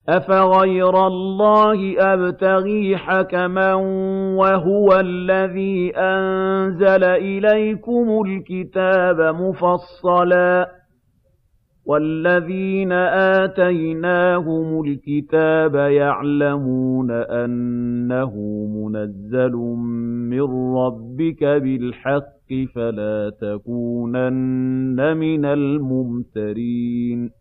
أَفَغَيْرَ اللَّهِ أَبْتَغِي حَكَمًا وَهُوَ الَّذِي أَنزَلَ إِلَيْكُمُ الْكِتَابَ مُفَصَّلًا ۚ وَالَّذِينَ آتَيْنَاهُمُ الْكِتَابَ يَعْلَمُونَ أَنَّهُ مُنَزَّلٌ مِّن رَّبِّكَ بِالْحَقِّ فَلَا تَكُونَنَّ مِنَ الْمُمْتَرِينَ